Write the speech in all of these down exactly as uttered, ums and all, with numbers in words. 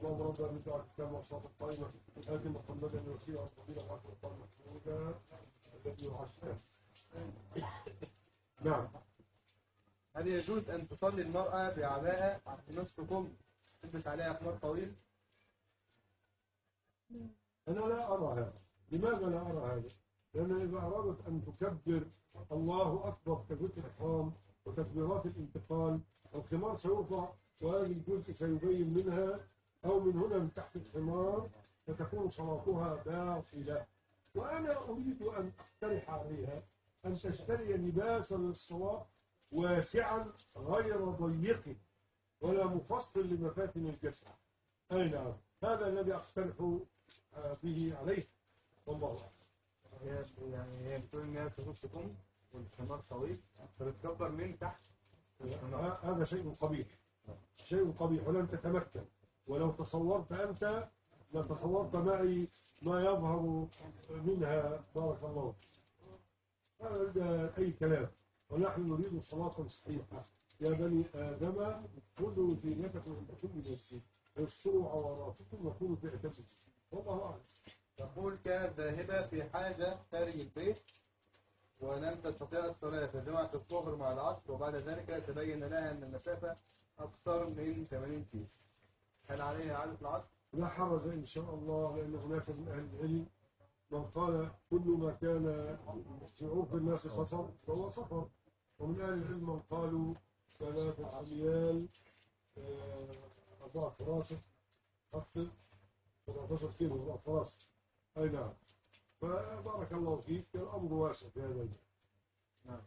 اللهم رب الرزق الكتاب والصلاة القائمة آت محمدا الوسيلة والفضيلة والمقام المحمودة الذي يعشره. نعم. هل يجوز أن تصلي المرأة بعباءة نصف كم تلبس عليها خمار طويل؟ أنا لا أرى هذا. لماذا لا أرى هذا؟ لأن إذا أرادت أن تكبر الله أكبر كبيرة الإحرام وتكبيرات الانتقال، الخمار سيرفع وهذا الجزء سيبين منها أو من هنا من تحت الخمار فتكون صلاتها باطلة. وأنا أريد أن أقترح عليها أن تشتري لباسا للصلاة واسعا غير ضيق ولا مفصل لمفاتن الجسد. أي نعم، هذا الذي أقترح به عليه والله هي يعني هي بتقول إن هي تخش كم والخمار طويل فبتكبر من تحت. هذا شيء قبيح، شيء قبيح ولن تتمكن. ولو تصورت أنت لتصورت معي ما يظهر منها. بارك الله. هذا أي كلام. ونحن نريد صلاة صحيحة. يا بني آدم خذوا زينتكم عند كل مسجد واستروا عوراتكم وكونوا في اعتزاز. والله أعلم. تقول كانت ذاهبة في حاجة خارج البيت ولم تستطيع الصلاة فجمعت الظهر مع العصر وبعد ذلك تبين لها أن المسافة أكثر من ثمانين كيلو، هل عليها إعادة العصر؟ لا حرج إن شاء الله، لأن هناك من أهل العلم من قال كل ما كان في عرف الناس سفر فهو سفر، ومن أهل العلم من قالوا ثلاثة أميال أربعة فراسخ أكثر سبعة عشر كيلو أربعة فراسخ. أي نعم. فبارك الله فيك، الأمر واسع في هذا الجانب. نعم.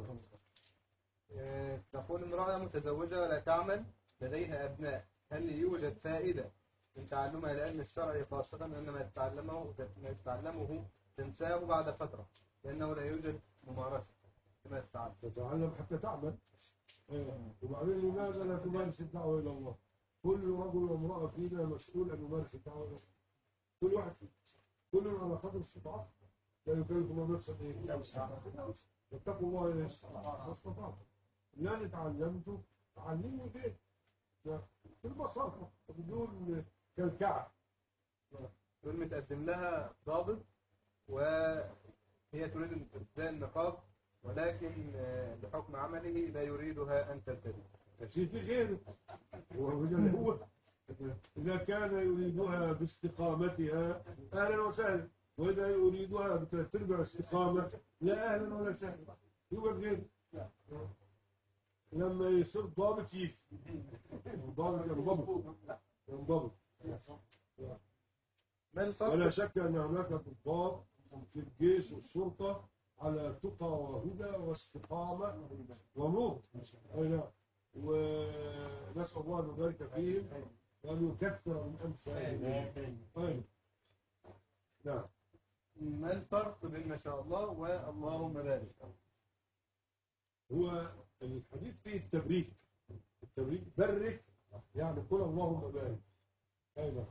أه تقول امرأة متزوجة ولا تعمل لديها أبناء، هل يوجد فائدة من تعلمها العلم الشرعي خاصة أن ما تتعلمه ما تتعلمه تنساه بعد فترة لأنه لا يوجد ممارسة كما تتعلم؟ تتعلم حتى تعمل. وبعدين لماذا لا تمارس الدعوة إلى الله؟ كل رجل وامرأة فينا مسؤول أن يمارس الدعوة إلى الله. كل واحد فينا كل على قدر استطاعته، لا يكلف الله نفسا إلا وسعها. واتقوا الله إن استطعتم. لا تعلمت تعلموا فيه بالبساطة بدون كالكعب. تقول متقدم لها ضابط وهي تريد ارتداء النقاب ولكن بحكم عمله لا يريدها أن ترتدي. شيء في غيره. هو إذا كان يريدها باستقامتها أهلا وسهلا، وإذا يريدها بتربع استقامة لا أهلا ولا سهلا. هو غيره. لما يصير ضابط يجي ضابط ينضبط ينضبط. ما الفرق؟ ولا شك أن هناك ضباط في الجيش والشرطة على تقى وهدى واستقامة ونور. أي نعم. ونسأل الله أن يبارك فيهم وأن يكثر من أمثالهم. أي نعم. ما الفرق بين ما شاء الله واللهم بارك؟ هو الحديث فيه التبريك. التبريك برك يعني قل اللهم بارك. أي نعم.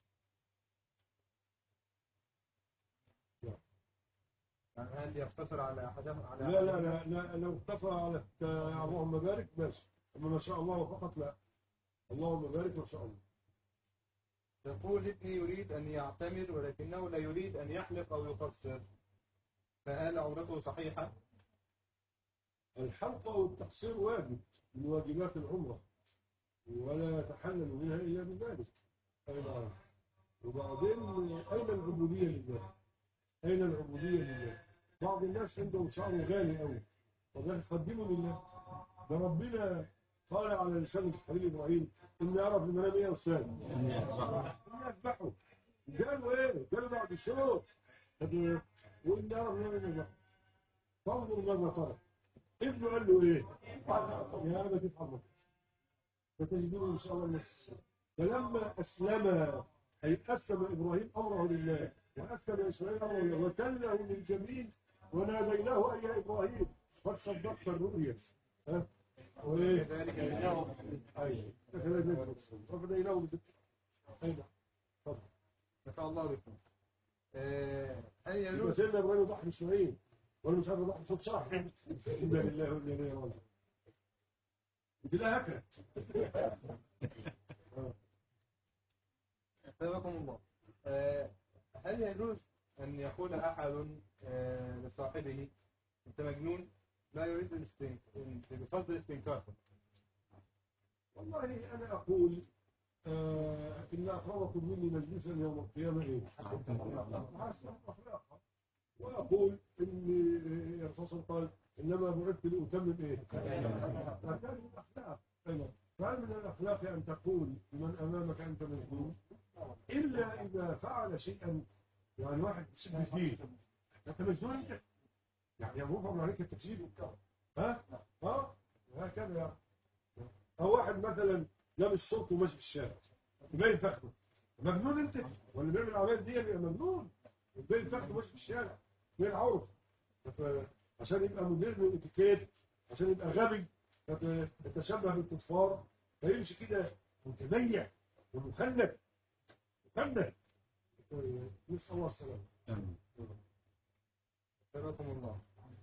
هل يقتصر على أحدهم على لا لا لا, لا لو اقتصر على اللهم بارك ماشي، أما ما شاء الله فقط لا. اللهم بارك ما شاء الله. يقول ابني يريد أن يعتمر ولكنه لا يريد أن يحلق أو يقصر، فهل عمرته صحيحة؟ الحلق أو التقصير واجب من واجبات العمرة ولا يتحلل منها إلا بذلك. أي نعم. وبعدين أين العبودية لله؟ أين العبودية لله؟ بعض الناس عندهم شعر غالي أوي وده تقدمه لله. ده ربنا قال على لسان الخليل إبراهيم إن أرى في المنام إيه أستاذ؟ إن يذبحوا. قالوا إيه؟ قالوا بعد الشروط. وإن أرى في المنام إيه أذبحوا. فانظر ماذا ترى. ابنه قال له إيه؟ يا أبا تفعل فتجدون إن شاء الله النفس. فلما أسلم أي أسلم إبراهيم أمره لله وأسلم إسماعيل أمره لله وتله للجميل وناديناه أي يا إبراهيم قد صدقت الرؤيا. ها؟ وإيه؟ كذلك اليوم. أيوه. كذلك نفسه. وفديناه بالذكر. أيوه. تفضل. ما شاء الله بكم. هل يجوز؟ سيدنا إبراهيم ضحى إسماعيل ولا مش عارف ضحى صوت صاحب. إنا لله وإنا إليه راجعون. كده هكذا. سبحانكم الله. آه، هل يجوز أن يقول أحد آه، لصاحبه أنت مجنون لا يريد الاستنكار بفضل الاستنكار؟ والله أنا أقول آه إن أقربكم مني مجلسا يوم القيامة إيه؟ حسن أخلاقها. وأقول إن الرسول قال إنما بعثت لأتمم إيه؟ مكان الأخلاق. أيوة. فهل من الأخلاق أن تقول لمن أمامك أنت مجنون إلا إذا فعل شيئا، يعني واحد تشد فيه أنت مجنون أنت، يعني يفرض عليك التكذيب. ها؟ ها؟ هكذا يعني. أو واحد مثلا لابس شورت وماشي في الشارع يبين فخده، مجنون أنت، ولا بيعمل العمليات دي يبقى مجنون، يبين فخده ماشي في الشارع يبين عورته، عشان يبقى مدير من اتيكيت، عشان يبقى غبي يتشبه بالكفار فيمشي كده متبيع ومخنث مخنث. نسأل الله السلامة. سبحانكم الله.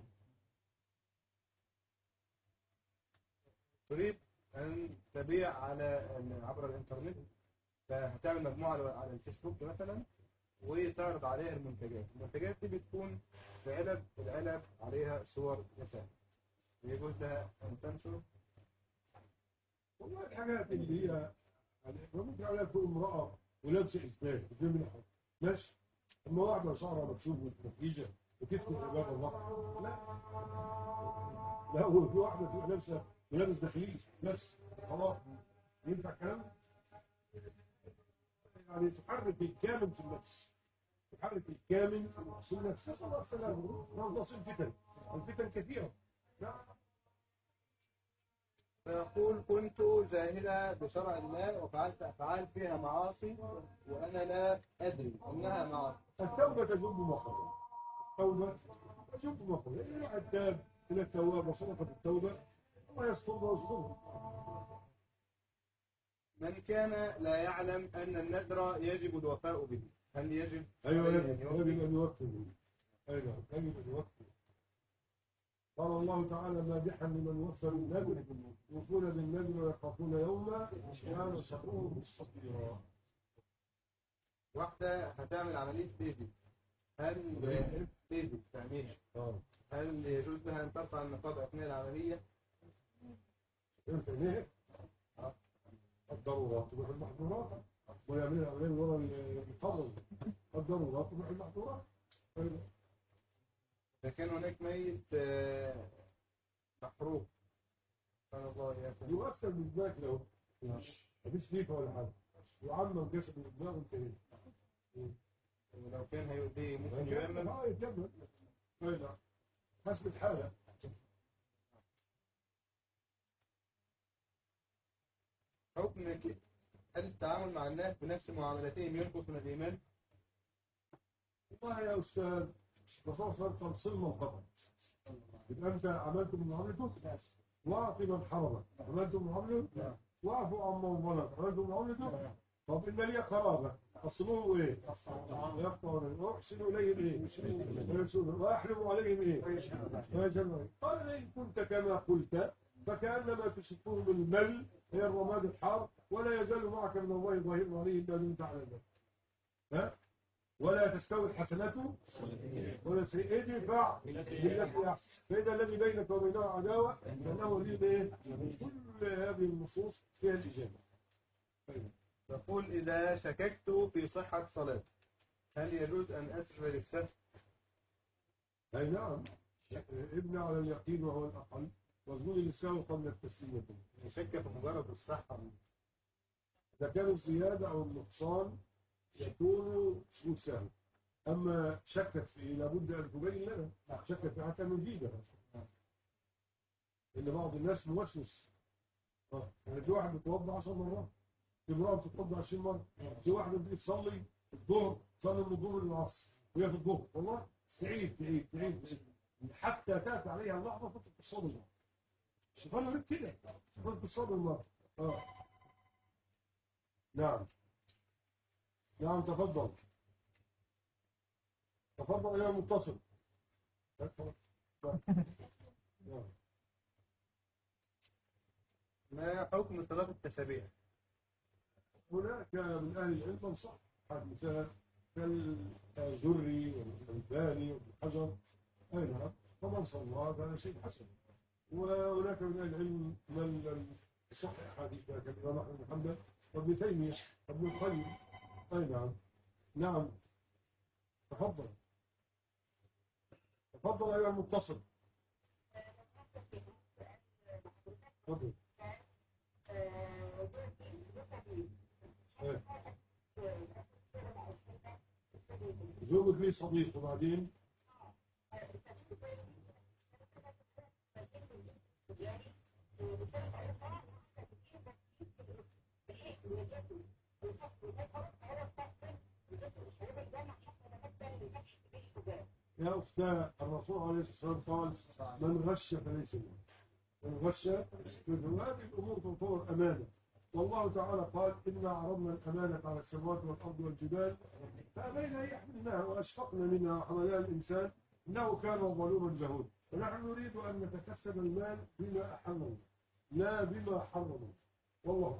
تريد أن تبيع على عبر الإنترنت، فهتعمل مجموعة على الفيسبوك مثلا وتعرض عليها المنتجات. المنتجات دي بتكون في علب، العلب عليها صور نساء، يجوز لها أن تنشر؟ والله الحاجات اللي هي يعني ممكن عليها تكون امرأة ولابسة إسباب بدون من حد ماشي، أما واحدة شعرها مكشوف ومتنفيجة وتفتح عباد الله لا لا، هو في واحدة تبقى لابسة ولابس داخلين بس خلاص ينفع كلام؟ يعني تحرك الكامل في النفس، تحرك الكامل في النفس. نسأل الله السلامة. نصل الفتن، الفتن كثيرة. لا فيقول كنت جاهلة بشرع الله وفعلت أفعال فيها معاصي وأنا لا أدري أنها معاصي. التوبة تجب مخرج، التوبة تجب مخرج. إلى التاب إلى التواب وصدقة التوبة الله يستر ويستر. من كان لا يعلم أن النذر يجب الوفاء به، هل يجب؟ أيوة يجب أن يوفي به. أيوة يجب أن يوفي. قال الله تعالى مادحا لمن وفى بالنذر يوفون بالنذر ويخافون يوما كان شره مستطيرا. واحدة هتعمل عملية بيبي، هل بيبي تعملها هل يجوز لها أن ترفع النقاب أثناء العملية؟ يمكن ليه؟ الضرورات تروح المحظورات ويعمل العملية ورا المقرر. الضرورات تروح المحظورات. إذا كان هناك ميت محروق سبحان الله ياكل يؤثر بالذات لو مفيش فيفا ولا حاجة يعمم جسد الدماغ وانتهي. ولو كان هيؤذيه ممكن يؤمن. اه يتجمد ايضا حسب الحالة. حكم هل التعامل مع الناس بنفس معاملتهم ينقص من الإيمان؟ والله يا أستاذ الرسول صلى الله عليه وسلم صلنا الخطأ. يبقى أنت عملت من معاملته واعطي من حرمك، عملت من معاملته واعفوا عن من ظلم، عملت من معاملته. طب إن لي قرابة أصلوه إيه؟ يقطعون وأحسنوا إليهم إيه؟ وأحلموا عليهم إيه؟ قال إن كنت كما قلت فكأنما تشكون بالمل هي الرماد الحار ولا يزال معك من الله ظاهر عليه إلا من تعلم. ها؟ ولا تستوي الحسنة ولا السيئة ادفع بالتي أحسن فإذا الذي بينك وبينه عداوة فإنه لي إيه؟ كل هذه النصوص فيها الإجابة. يقول إذا شككت في صحة صلاة هل يجوز أن أسجد للسهو؟ أي نعم، ابني على اليقين وهو الأقل واسجد للسهو قبل التسليم. يشك في مجرد الصحة، إذا كان الزيادة أو النقصان يكون سجود سهو. أما شكت فيه لابد أن تبين لنا، شكت فيه حتى نزيدها. إن بعض الناس موسوس، يعني في واحد بيتوضع عشر مرات، في امرأة بتتوضع عشرين مرة، في واحدة بتصلي الظهر تصلي من الظهر للعصر وهي في الظهر والله تعيد تعيد تعيد حتى تأتي عليها اللحظة فترة الصبر. الشيطان غير كده، فترة الصبر المرة. آه. نعم نعم تفضل تفضل يا متصل. ما حكم صلاة التسابيح؟ هناك من أهل العلم من صح مثلا كالزري والألباني وابن حجر، أي نعم، فمن صلى هذا شيء حسن. وهناك من أهل العلم من لم يصحح حديث كالإمام أحمد بن حنبل وابن تيمية وابن القيم. أي نعم. نعم، تفضل تفضل أيها المتصل. تفضل. إيه. زوجك لي صديق وبعدين يا أختاه الرسول عليه الصلاة والسلام قال من غش فليس منه، من غش هذه الأمور تعتبر أمانة، والله تعالى قال إنا عرضنا الأمانة على السماوات والأرض والجبال فأبين أن يحملناها وأشفقنا منها وحملها الإنسان إنه كان ظلوما جهولا. ونحن نريد أن نتكسب المال بما أحرمه لا بما حرمه، والله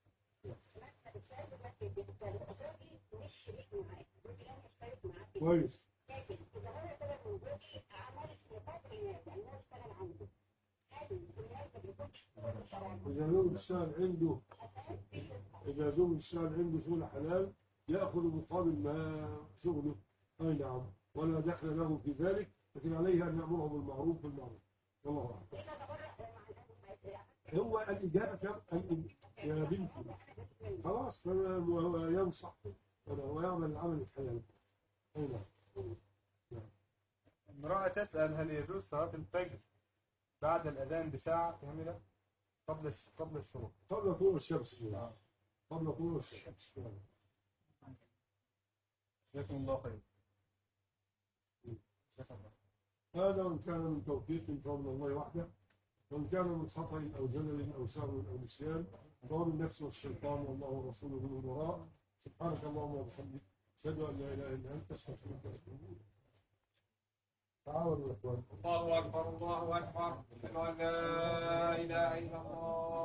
كويس. إذا زوج الشهر عنده إذا زوج الشهر عنده شغل حلال يأخذ مقابل ما شغله. أي نعم، ولا دخل له في ذلك، لكن عليه أن يأمره بالمعروف بالمعروف. والله أعلم. هو الإجابة يا بنتي خلاص هو ينصح ويعمل العمل الحلال. أي نعم. امرأة تسأل هل يجوز صلاة الفجر بعد الأذان بساعة كاملة قبل قبل الشروق؟ قبل طلوع الشمس. قبل طلوع الشمس. جزاكم الله خير. هذا وإن كان من توفيق فمن الله وحده، وإن كان من خطأ أو زلل أو سهو أو نسيان فهو من نفسه والشيطان والله ورسوله من وراء. سبحانك اللهم وبحمدك أشهد أن لا إله إلا أنت أستغفرك وأتوب إليك. تعالوا يا إخوان. الله أكبر الله أكبر أشهد أن لا إله إلا الله.